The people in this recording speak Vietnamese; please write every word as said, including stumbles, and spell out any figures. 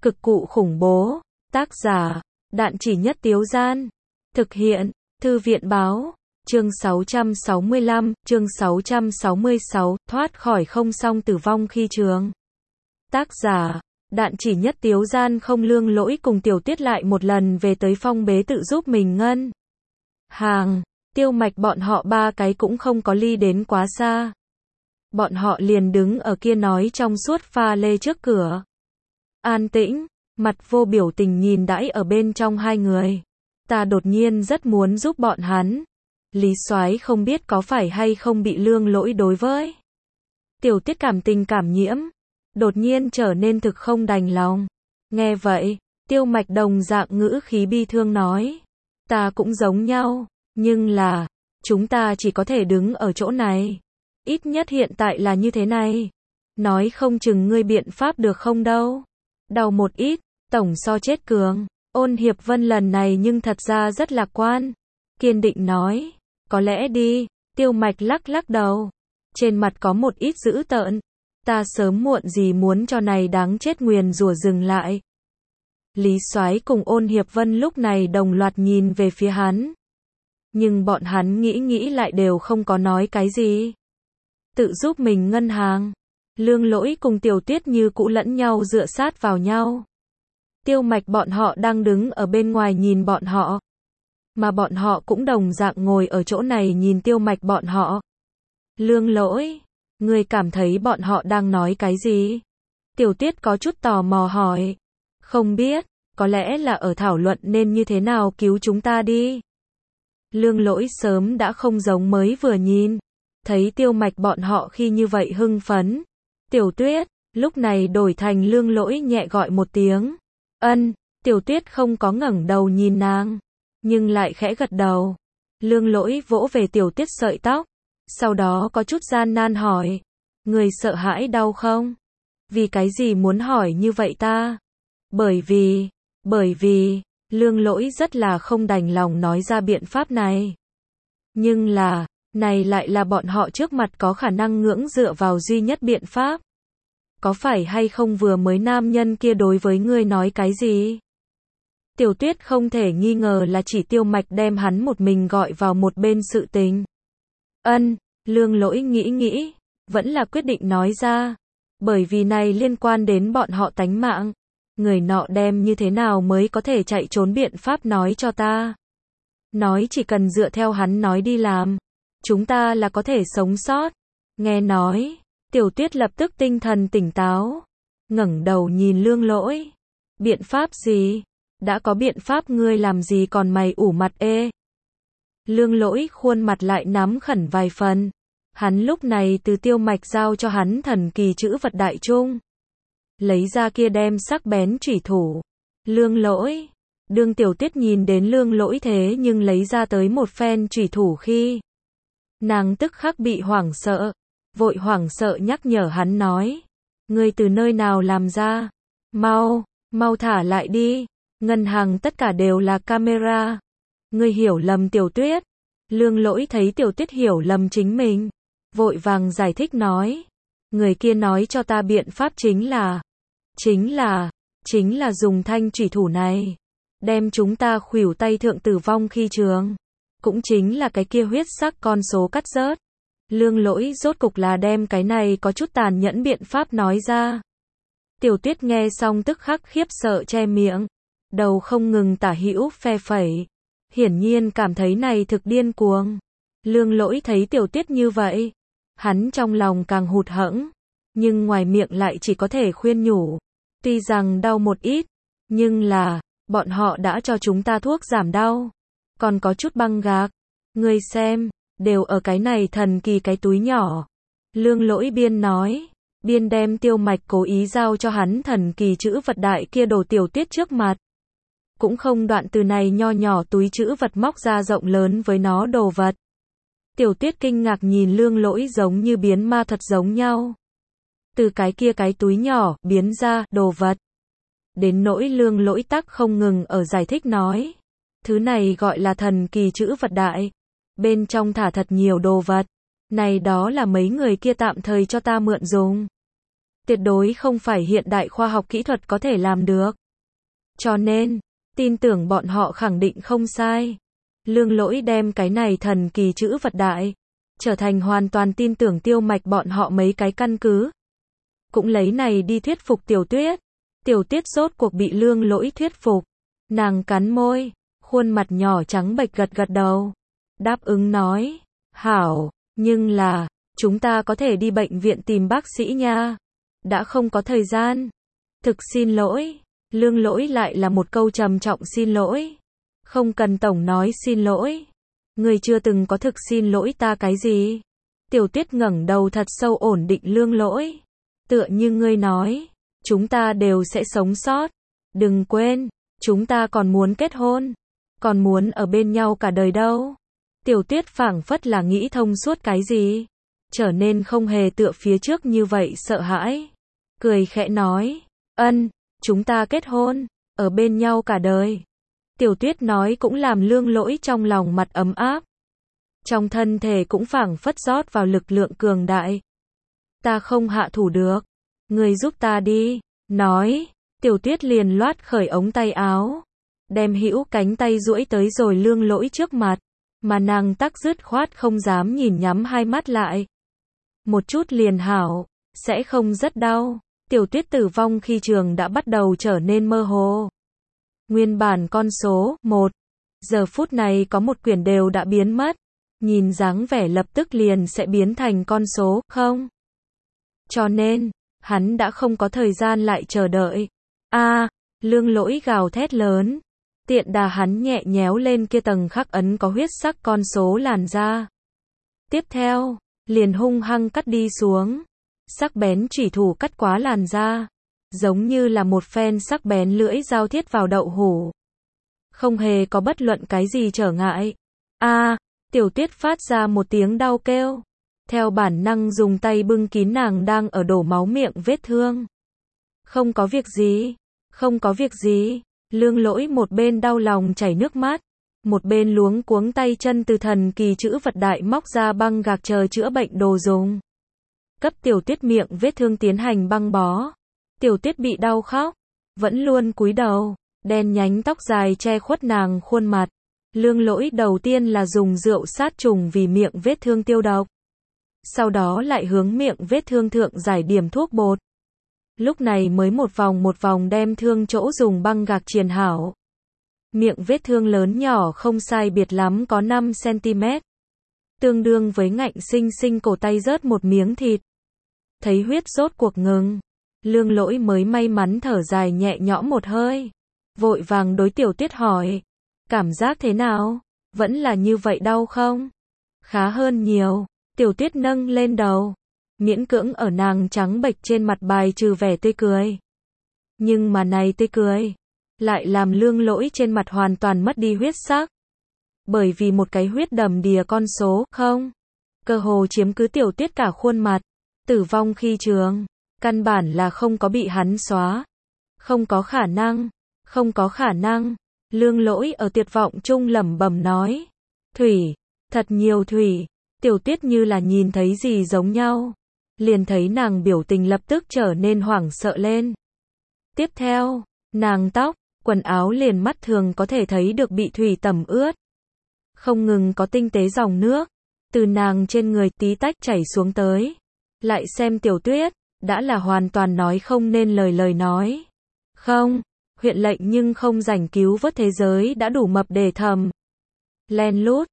Cực cụ khủng bố. Tác giả, Đạn Chỉ Nhất Tiếu Gian. Thực hiện, Thư viện báo. Chương sáu trăm sáu mươi lăm, chương sáu trăm sáu mươi sáu, thoát khỏi không song tử vong khi trường. Tác giả, Đạn Chỉ Nhất Tiếu Gian. Không Lương Lỗi cùng Tiểu Tuyết lại một lần về tới phong bế tự giúp mình ngân hàng. Tiêu Mạch bọn họ ba cái cũng không có ly đến quá xa. Bọn họ liền đứng ở kia nói trong suốt pha lê trước cửa. An tĩnh, mặt vô biểu tình nhìn đãi ở bên trong hai người. Ta đột nhiên rất muốn giúp bọn hắn. Lý Soái không biết có phải hay không bị Lương Lỗi đối với Tiểu Tuyết cảm tình cảm nhiễm, đột nhiên trở nên thực không đành lòng. Nghe vậy, Tiêu Mạch đồng dạng ngữ khí bi thương nói, ta cũng giống nhau, nhưng là, chúng ta chỉ có thể đứng ở chỗ này. Ít nhất hiện tại là như thế này. Nói không chừng ngươi biện pháp được không đâu. Đau một ít, tổng so chết cường. Ôn Hiệp Vân lần này nhưng thật ra rất lạc quan. Kiên định nói, có lẽ đi. Tiêu Mạch lắc lắc đầu. Trên mặt có một ít dữ tợn. Ta sớm muộn gì muốn cho này đáng chết nguyền rủa dừng lại. Lý Soái cùng Ôn Hiệp Vân lúc này đồng loạt nhìn về phía hắn. Nhưng bọn hắn nghĩ nghĩ lại đều không có nói cái gì. Tự giúp mình ngân hàng. Lương Lỗi cùng Tiểu Tuyết như cũ lẫn nhau dựa sát vào nhau. Tiêu Mạch bọn họ đang đứng ở bên ngoài nhìn bọn họ. Mà bọn họ cũng đồng dạng ngồi ở chỗ này nhìn Tiêu Mạch bọn họ. Lương Lỗi, ngươi cảm thấy bọn họ đang nói cái gì? Tiểu Tuyết có chút tò mò hỏi. Không biết, có lẽ là ở thảo luận nên như thế nào cứu chúng ta đi. Lương Lỗi sớm đã không giống mới vừa nhìn. Thấy Tiêu Mạch bọn họ khi như vậy hưng phấn. Tiểu Tuyết, lúc này đổi thành Lương Lỗi nhẹ gọi một tiếng. Ân, Tiểu Tuyết không có ngẩng đầu nhìn nàng, nhưng lại khẽ gật đầu. Lương Lỗi vỗ về Tiểu Tuyết sợi tóc, sau đó có chút gian nan hỏi. Người sợ hãi đau không? Vì cái gì muốn hỏi như vậy ta? Bởi vì, bởi vì, Lương Lỗi rất là không đành lòng nói ra biện pháp này. Nhưng là, này lại là bọn họ trước mặt có khả năng ngưỡng dựa vào duy nhất biện pháp. Có phải hay không vừa mới nam nhân kia đối với ngươi nói cái gì? Tiểu Tuyết không thể nghi ngờ là chỉ Tiêu Mạch đem hắn một mình gọi vào một bên sự tình. Ân, Lương Lỗi nghĩ nghĩ, vẫn là quyết định nói ra. Bởi vì này liên quan đến bọn họ tánh mạng. Người nọ đem như thế nào mới có thể chạy trốn biện pháp nói cho ta. Nói chỉ cần dựa theo hắn nói đi làm. Chúng ta là có thể sống sót. Nghe nói, Tiểu Tuyết lập tức tinh thần tỉnh táo. Ngẩng đầu nhìn Lương Lỗi. Biện pháp gì? Đã có biện pháp ngươi làm gì còn mày ủ mặt ê? Lương Lỗi khuôn mặt lại nắm khẩn vài phần. Hắn lúc này từ Tiêu Mạch giao cho hắn thần kỳ chữ vật đại trung. Lấy ra kia đem sắc bén chủy thủ. Lương Lỗi. Đương Tiểu Tuyết nhìn đến Lương Lỗi thế nhưng lấy ra tới một phen chủy thủ khi. Nàng tức khắc bị hoảng sợ. Vội hoảng sợ nhắc nhở hắn nói. Ngươi từ nơi nào làm ra? Mau, mau thả lại đi. Ngân hàng tất cả đều là camera. Ngươi hiểu lầm Tiểu Tuyết. Lương Lỗi thấy Tiểu Tuyết hiểu lầm chính mình. Vội vàng giải thích nói. Người kia nói cho ta biện pháp chính là. Chính là. Chính là dùng thanh chủy thủ này. Đem chúng ta khuỷu tay thượng tử vong khi trường. Cũng chính là cái kia huyết sắc con số cắt rớt. Lương Lỗi rốt cục là đem cái này có chút tàn nhẫn biện pháp nói ra. Tiểu Tuyết nghe xong tức khắc khiếp sợ che miệng. Đầu không ngừng tả hữu phe phẩy. Hiển nhiên cảm thấy này thực điên cuồng. Lương Lỗi thấy Tiểu Tuyết như vậy. Hắn trong lòng càng hụt hẫng. Nhưng ngoài miệng lại chỉ có thể khuyên nhủ. Tuy rằng đau một ít. Nhưng là, bọn họ đã cho chúng ta thuốc giảm đau. Còn có chút băng gạc. Ngươi xem. Đều ở cái này thần kỳ cái túi nhỏ. Lương Lỗi biên nói. Biên đem Tiêu Mạch cố ý giao cho hắn thần kỳ chữ vật đại kia đồ Tiểu Tuyết trước mặt. Cũng không đoạn từ này nho nhỏ túi chữ vật móc ra rộng lớn với nó đồ vật. Tiểu Tuyết kinh ngạc nhìn Lương Lỗi giống như biến ma thuật giống nhau. Từ cái kia cái túi nhỏ biến ra đồ vật. Đến nỗi Lương Lỗi tắc không ngừng ở giải thích nói. Thứ này gọi là thần kỳ chữ vật đại. Bên trong thả thật nhiều đồ vật. Này đó là mấy người kia tạm thời cho ta mượn dùng. tuyệt đối không phải hiện đại khoa học kỹ thuật có thể làm được. Cho nên, tin tưởng bọn họ khẳng định không sai. Lương Lỗi đem cái này thần kỳ chữ vật đại, trở thành hoàn toàn tin tưởng Tiêu Mạch bọn họ mấy cái căn cứ. Cũng lấy này đi thuyết phục Tiểu Tuyết. Tiểu Tuyết rốt cuộc bị Lương Lỗi thuyết phục. Nàng cắn môi, khuôn mặt nhỏ trắng bệch gật gật đầu. Đáp ứng nói, hảo, nhưng là, chúng ta có thể đi bệnh viện tìm bác sĩ nha. Đã không có thời gian. Thực xin lỗi. Lương Lỗi lại là một câu trầm trọng xin lỗi. Không cần tổng nói xin lỗi. Người chưa từng có thực xin lỗi ta cái gì. Tiểu Tuyết ngẩng đầu thật sâu ổn định Lương Lỗi. Tựa như ngươi nói, chúng ta đều sẽ sống sót. Đừng quên, chúng ta còn muốn kết hôn. Còn muốn ở bên nhau cả đời đâu. Tiểu Tuyết phảng phất là nghĩ thông suốt cái gì. Trở nên không hề tựa phía trước như vậy sợ hãi. Cười khẽ nói, ân, chúng ta kết hôn, ở bên nhau cả đời. Tiểu Tuyết nói cũng làm Lương Lỗi trong lòng mặt ấm áp. Trong thân thể cũng phảng phất rót vào lực lượng cường đại. Ta không hạ thủ được. Người giúp ta đi. Nói, Tiểu Tuyết liền loát khởi ống tay áo. Đem hữu cánh tay duỗi tới rồi Lương Lỗi trước mặt. Mà nàng tắc dứt khoát không dám nhìn nhắm hai mắt lại. Một chút liền hảo, sẽ không rất đau. Tiểu Tuyết tử vong khi trường đã bắt đầu trở nên mơ hồ. Nguyên bản con số một, giờ phút này có một quyển đều đã biến mất. Nhìn dáng vẻ lập tức liền sẽ biến thành con số không. Cho nên, hắn đã không có thời gian lại chờ đợi. A, Lương Lỗi gào thét lớn. Tiện đà hắn nhẹ nhéo lên kia tầng khắc ấn có huyết sắc con số làn da. Tiếp theo, liền hung hăng cắt đi xuống. Sắc bén chủy thủ cắt quá làn da, giống như là một phen sắc bén lưỡi dao thiết vào đậu hũ. Không hề có bất luận cái gì trở ngại. A, Tiểu Tuyết phát ra một tiếng đau kêu. Theo bản năng dùng tay bưng kín nàng đang ở đổ máu miệng vết thương. Không có việc gì, không có việc gì. Lương Lỗi một bên đau lòng chảy nước mắt, một bên luống cuống tay chân từ thần kỳ chữ vật đại móc ra băng gạc chờ chữa bệnh đồ dùng. Cấp Tiểu Tuyết miệng vết thương tiến hành băng bó. Tiểu Tuyết bị đau khóc, vẫn luôn cúi đầu, đen nhánh tóc dài che khuất nàng khuôn mặt. Lương Lỗi đầu tiên là dùng rượu sát trùng vì miệng vết thương tiêu độc. Sau đó lại hướng miệng vết thương thượng giải điểm thuốc bột. Lúc này mới một vòng một vòng đem thương chỗ dùng băng gạc triền hảo. Miệng vết thương lớn nhỏ không sai biệt lắm có năm xăng ti mét. Tương đương với ngạnh sinh sinh cổ tay rớt một miếng thịt. Thấy huyết rốt cuộc ngừng. Lương Lỗi mới may mắn thở dài nhẹ nhõm một hơi. Vội vàng đối Tiểu Tuyết hỏi. Cảm giác thế nào? Vẫn là như vậy đau không? Khá hơn nhiều. Tiểu Tuyết nâng lên đầu. Miễn cưỡng ở nàng trắng bệch trên mặt bài trừ vẻ tươi cười. Nhưng mà này tươi cười. Lại làm Lương Lỗi trên mặt hoàn toàn mất đi huyết sắc. Bởi vì một cái huyết đầm đìa con số không. Cơ hồ chiếm cứ Tiểu Tuyết cả khuôn mặt. Tử vong khi trường. Căn bản là không có bị hắn xóa. Không có khả năng. Không có khả năng. Lương Lỗi ở tuyệt vọng chung lẩm bẩm nói. Thủy. Thật nhiều thủy. Tiểu Tuyết như là nhìn thấy gì giống nhau. Liền thấy nàng biểu tình lập tức trở nên hoảng sợ lên. Tiếp theo, nàng tóc, quần áo liền mắt thường có thể thấy được bị thủy tẩm ướt. Không ngừng có tinh tế dòng nước. Từ nàng trên người tí tách chảy xuống tới. Lại xem Tiểu Tuyết, đã là hoàn toàn nói không nên lời lời nói. Không, huyện lệnh nhưng không rảnh cứu vớt thế giới đã đủ mập để thầm. Len lút,